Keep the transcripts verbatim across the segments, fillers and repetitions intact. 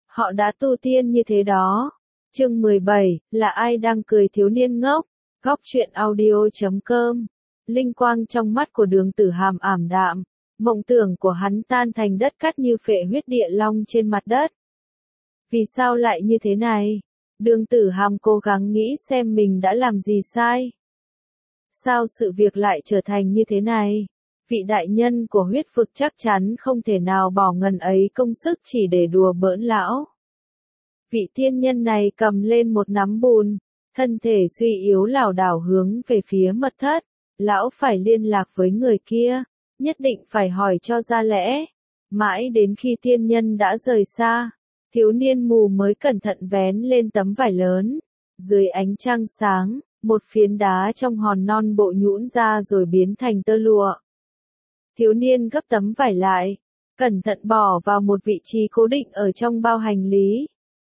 họ đã tu tiên như thế đó. Chương mười bảy, là ai đang cười thiếu niên ngốc? Góc truyện audio chấm com. Linh quang trong mắt của Đường Tử Hàm ảm đạm, mộng tưởng của hắn tan thành đất cát như phệ huyết địa long trên mặt đất. Vì sao lại như thế này? Đường Tử Hàm cố gắng nghĩ xem mình đã làm gì sai. Sao sự việc lại trở thành như thế này? Vị đại nhân của huyết vực chắc chắn không thể nào bỏ ngần ấy công sức chỉ để đùa bỡn lão. Vị tiên nhân này cầm lên một nắm bùn, thân thể suy yếu lảo đảo hướng về phía mật thất. Lão phải liên lạc với người kia, nhất định phải hỏi cho ra lẽ. Mãi đến khi tiên nhân đã rời xa, thiếu niên mù mới cẩn thận vén lên tấm vải lớn. Dưới ánh trăng sáng, một phiến đá trong hòn non bộ nhũn ra rồi biến thành tơ lụa. Thiếu niên gấp tấm vải lại, cẩn thận bỏ vào một vị trí cố định ở trong bao hành lý.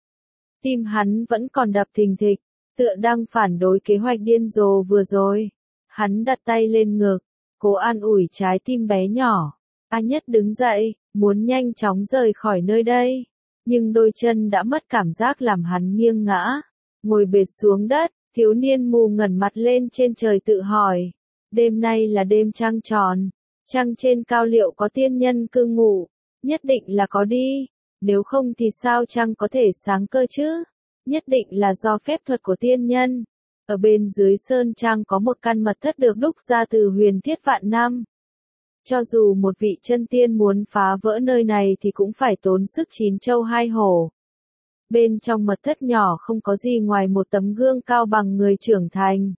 Tim hắn vẫn còn đập thình thịch, tựa đang phản đối kế hoạch điên rồ vừa rồi. Hắn đặt tay lên ngực, cố an ủi trái tim bé nhỏ. A Nhất đứng dậy, muốn nhanh chóng rời khỏi nơi đây. Nhưng đôi chân đã mất cảm giác làm hắn nghiêng ngã. Ngồi bệt xuống đất, thiếu niên mù ngẩng mặt lên trên trời tự hỏi. Đêm nay là đêm trăng tròn. Trăng trên cao liệu có tiên nhân cư ngụ? Nhất định là có đi. Nếu không thì sao trăng có thể sáng cơ chứ? Nhất định là do phép thuật của tiên nhân. Ở bên dưới sơn trang có một căn mật thất được đúc ra từ huyền thiết vạn năm. Cho dù một vị chân tiên muốn phá vỡ nơi này thì cũng phải tốn sức chín châu hai hổ. Bên trong mật thất nhỏ không có gì ngoài một tấm gương cao bằng người trưởng thành.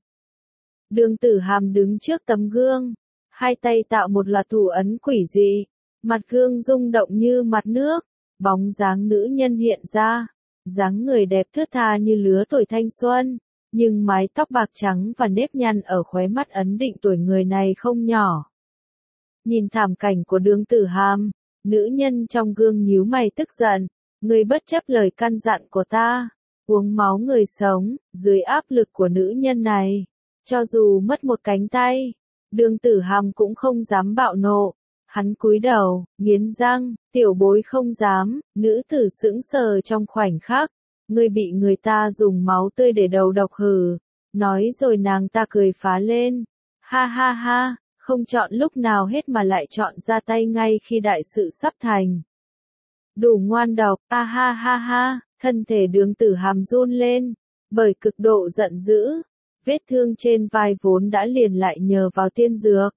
Đường Tử Hàm đứng trước tấm gương, hai tay tạo một loạt thủ ấn quỷ dị, mặt gương rung động như mặt nước, bóng dáng nữ nhân hiện ra, dáng người đẹp thướt tha như lứa tuổi thanh xuân. Nhưng mái tóc bạc trắng và nếp nhăn ở khóe mắt ấn định tuổi người này không nhỏ. Nhìn thảm cảnh của Đường Tử Hàm, nữ nhân trong gương nhíu mày tức giận. Ngươi bất chấp lời căn dặn của ta, uống máu người sống, dưới áp lực của nữ nhân này. Cho dù mất một cánh tay, Đường Tử Hàm cũng không dám bạo nộ. Hắn cúi đầu, nghiến răng, tiểu bối không dám, nữ tử sững sờ trong khoảnh khắc. Ngươi bị người ta dùng máu tươi để đầu độc hử. Nói rồi nàng ta cười phá lên. Ha ha ha, không chọn lúc nào hết mà lại chọn ra tay ngay khi đại sự sắp thành. Đủ ngoan độc, a ha ha ha, thân thể Đường Tử Hàm run lên, bởi cực độ giận dữ. Vết thương trên vai vốn đã liền lại nhờ vào tiên dược.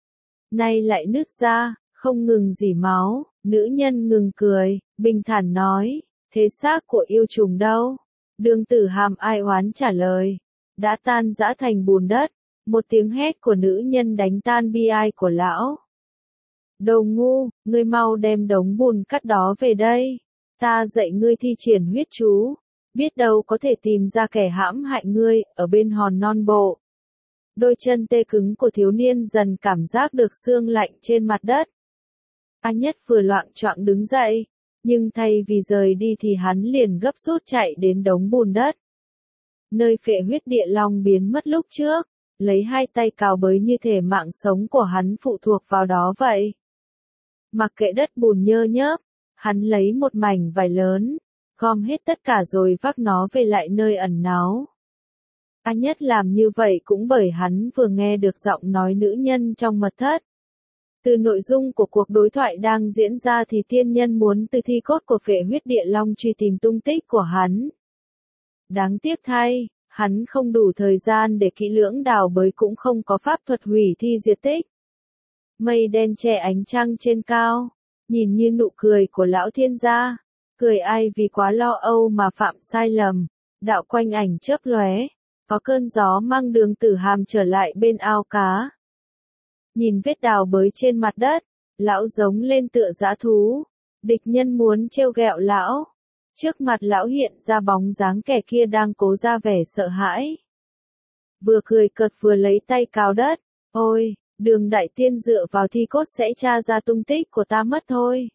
Nay lại nứt ra, không ngừng rỉ máu, nữ nhân ngừng cười, bình thản nói. Thế xác của yêu trùng đâu? Đường Tử Hàm ai oán trả lời. Đã tan rã thành bùn đất. Một tiếng hét của nữ nhân đánh tan bi ai của lão. Đồ ngu, ngươi mau đem đống bùn cát đó về đây. Ta dạy ngươi thi triển huyết chú. Biết đâu có thể tìm ra kẻ hãm hại ngươi, ở bên hòn non bộ. Đôi chân tê cứng của thiếu niên dần cảm giác được xương lạnh trên mặt đất. A Nhất vừa loạng choạng đứng dậy. Nhưng thay vì rời đi thì hắn liền gấp rút chạy đến đống bùn đất. Nơi phệ huyết địa long biến mất lúc trước, lấy hai tay cào bới như thể mạng sống của hắn phụ thuộc vào đó vậy. Mặc kệ đất bùn nhơ nhớp, hắn lấy một mảnh vải lớn, gom hết tất cả rồi vác nó về lại nơi ẩn náu. A Nhất làm như vậy cũng bởi hắn vừa nghe được giọng nói nữ nhân trong mật thất. Từ nội dung của cuộc đối thoại đang diễn ra thì tiên nhân muốn từ thi cốt của phệ huyết địa long truy tìm tung tích của hắn. Đáng tiếc thay, hắn không đủ thời gian để kỹ lưỡng đào bới cũng không có pháp thuật hủy thi diệt tích. Mây đen che ánh trăng trên cao, nhìn như nụ cười của lão thiên gia, cười ai vì quá lo âu mà phạm sai lầm, đạo quanh ảnh chớp lóe, có cơn gió mang Đường Tử Hàm trở lại bên ao cá. Nhìn vết đào bới trên mặt đất, lão giống lên tựa dã thú. Địch nhân muốn trêu ghẹo lão. Trước mặt lão hiện ra bóng dáng kẻ kia đang cố ra vẻ sợ hãi. Vừa cười cợt vừa lấy tay cào đất. Ôi, Đường đại tiên dựa vào thi cốt sẽ tra ra tung tích của ta mất thôi.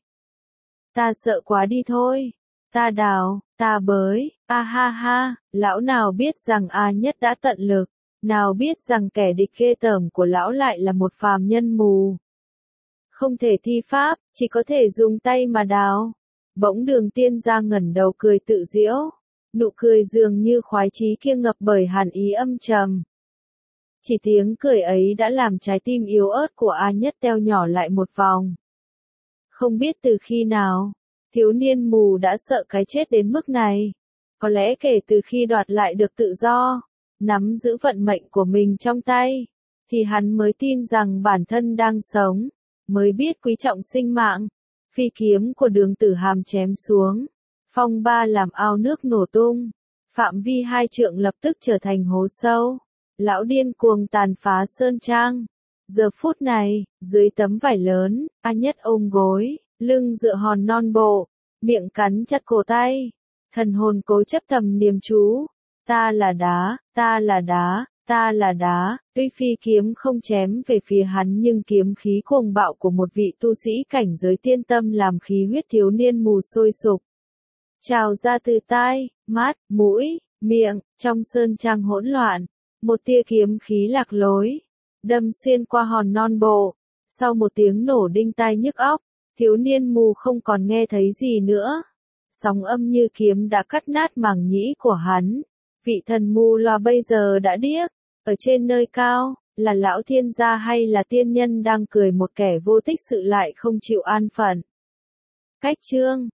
Ta sợ quá đi thôi. Ta đào, ta bới, a ha ha, lão nào biết rằng A Nhất đã tận lực. Nào biết rằng kẻ địch ghê tởm của lão lại là một phàm nhân mù. Không thể thi pháp, chỉ có thể dùng tay mà đào. Bỗng Đường Tiên Gia ngẩng đầu cười tự giễu, nụ cười dường như khoái chí kia ngập bởi hàn ý âm trầm. Chỉ tiếng cười ấy đã làm trái tim yếu ớt của A Nhất teo nhỏ lại một vòng. Không biết từ khi nào, thiếu niên mù đã sợ cái chết đến mức này. Có lẽ kể từ khi đoạt lại được tự do, nắm giữ vận mệnh của mình trong tay, thì hắn mới tin rằng bản thân đang sống, mới biết quý trọng sinh mạng. Phi kiếm của Đường Tử Hàm chém xuống, phong ba làm ao nước nổ tung, phạm vi hai trượng lập tức trở thành hố sâu. Lão điên cuồng tàn phá sơn trang. Giờ phút này, dưới tấm vải lớn, A Nhất ôm gối, lưng dựa hòn non bộ, miệng cắn chặt cổ tay, thần hồn cố chấp thầm niệm chú. Ta là đá, ta là đá, ta là đá. Tuy phi kiếm không chém về phía hắn nhưng kiếm khí cuồng bạo của một vị tu sĩ cảnh giới tiên tâm làm khí huyết thiếu niên mù sôi sục, trào ra từ tai, mắt, mũi, miệng. Trong sơn trang hỗn loạn, một tia kiếm khí lạc lối, đâm xuyên qua hòn non bộ. Sau một tiếng nổ đinh tai nhức óc, thiếu niên mù không còn nghe thấy gì nữa. Sóng âm như kiếm đã cắt nát màng nhĩ của hắn. Vị thần mù loà bây giờ đã điếc. Ở trên nơi cao, là lão thiên gia hay là tiên nhân đang cười một kẻ vô tích sự lại không chịu an phận. Cách chương